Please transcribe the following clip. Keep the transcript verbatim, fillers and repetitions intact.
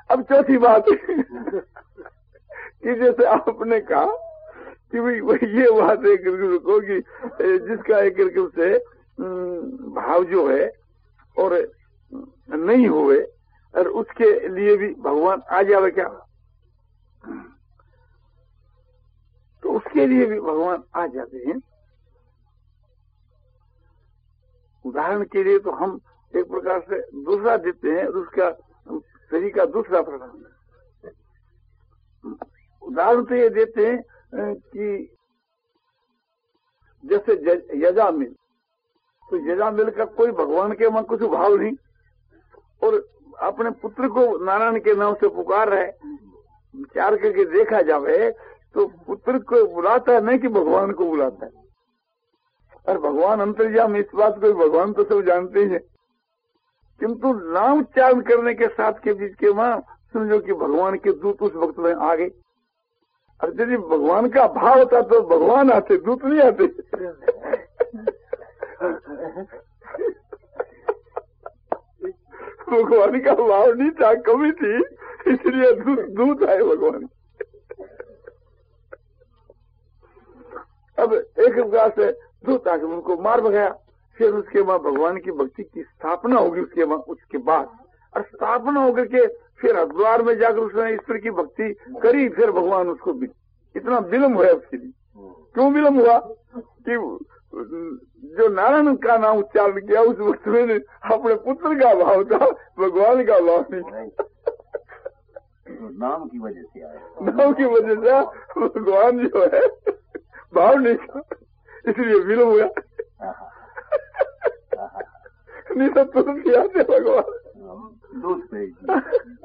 अब चौथी बात कि जैसे आपने कहा कि भाई ये बात एक को कि जिसका एक रकम से भाव जो है और नहीं हुए और उसके लिए भी भगवान आ जावे क्या, तो उसके लिए भी भगवान आ जाते हैं। उदाहरण के लिए तो हम एक प्रकार से दूसरा देते हैं, उसका तरीका दूसरा प्रकार है। उदाहरण तो ये देते हैं कि जैसे यजामिल, तो यजामिल का कोई भगवान के मन कुछ भाव नहीं और अपने पुत्र को नारायण के नाम से पुकार रहे, विचार करके देखा जावे तो पुत्र को बुलाता है, नहीं कि भगवान को बुलाता है। और भगवान अंतर्यामी, इस बात को भगवान तो सब जानते ही है, किंतु नाम उच्चारण करने के साथ के बीच के वहां समझो कि भगवान के दूत उस वक्त में आ गए। और यदि भगवान का भाव होता तो भगवान आते, दूत नहीं आते। भगवान का भाव नहीं था, कमी थी, इसलिए दूत दूत आए भगवान। अब एक प्रकार से दूत आके उनको मार भगाया, फिर उसके बाद भगवान की भक्ति की स्थापना होगी उसके बाद, उसके बाद और स्थापना होकर के फिर हरिद्वार में जाकर उसने ईश्वर की भक्ति करी, फिर भगवान उसको भी इतना विलम्ब हुआ उसके लिए। क्यों विलम्ब हुआ कि जो नारायण का नाम उच्चारण किया उस वक्त में अपने पुत्र का भाव था, भगवान का भाव नहीं था। नाम की वजह से आया, नाम की वजह से भगवान जो है भाव नहीं था, इसलिए विलम्ब हुआ। नहीं तो तुरंत आते भगवान। दूध पे